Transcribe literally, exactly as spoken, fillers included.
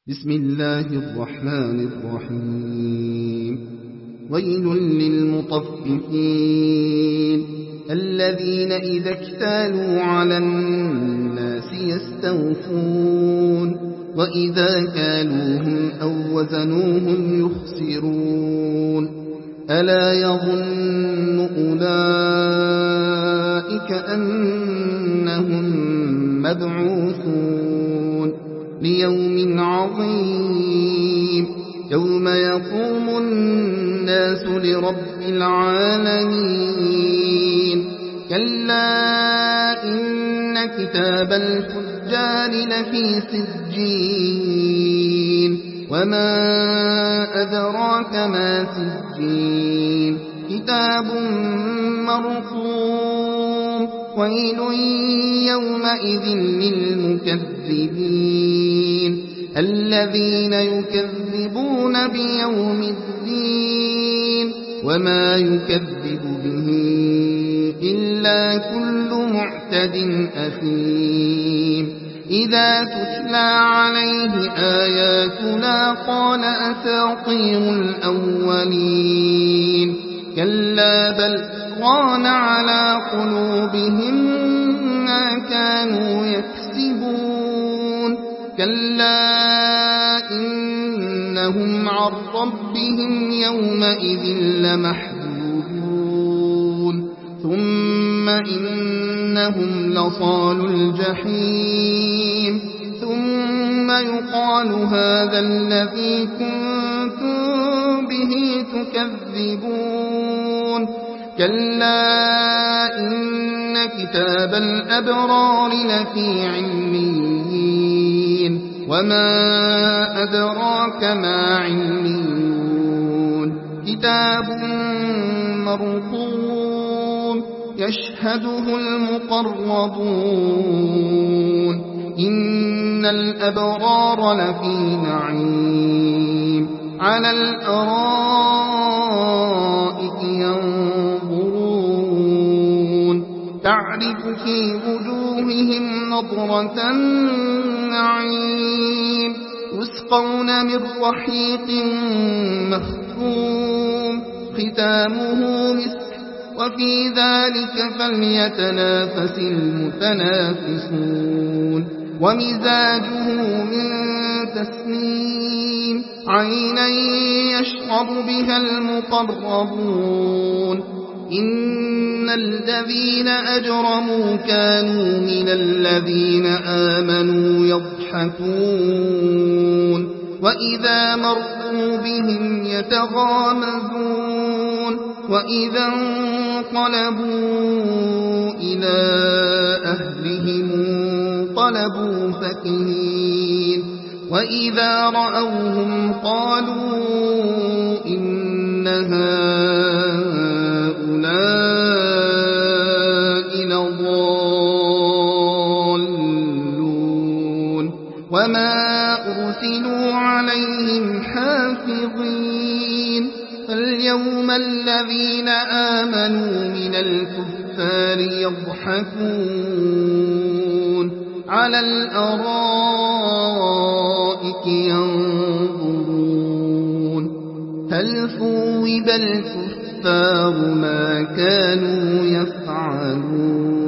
بسم الله الرحمن الرحيم ويل للمطففين الذين إذا اكتالوا على الناس يستوفون وإذا كالوهم أو وزنوهم يخسرون ألا يظن أولئك أنهم مبعوثون ليوم عظيم يوم يقوم الناس لرب العالمين كلا إن كتاب الفجار لفي سجين وما أدراك ما سجين كتاب مرقوم ويل يومئذ للمكذبين الذين يكذبون بيوم الدين وما يكذب به إلا كل معتد أثيم إذا تتلى عليه آياتنا قال أساطير الأولين كلا بل ران على قلوبهم ما كانوا يكسبون كلا إنهم عن ربهم يومئذ لمحجوبون ثم إنهم لصالوا الجحيم ثم يقال هذا الذي كنتم به تكذبون كلا إن كتاب الأبرار لفي عليين وما أدراك ما عليون كتاب مرقوم يشهده المقربون إن الأبرار لفي نعيم على الأرائك ينظرون تعرف في وجوههم نضرة النعيم يسقون من رحيق مختوم ختامه مسك وفي ذلك فليتنافس المتنافسون ومزاجه من تسنيم عينا يشرب بها المقربون إن الذين أجرموا كانوا من الذين آمنوا يضحكون وإذا مروا بهم يتغامزون وإذا انقلبوا إلى أهلهم انقلبوا فكهين وإذا رأوهم قالوا إن هؤلاء لضالون وما أرسلوا عليهم حافظين فاليوم الذين آمنوا من الكفار يضحكون على الأرائك ينظرون هل ثوب الكفار ما كانوا يفعلون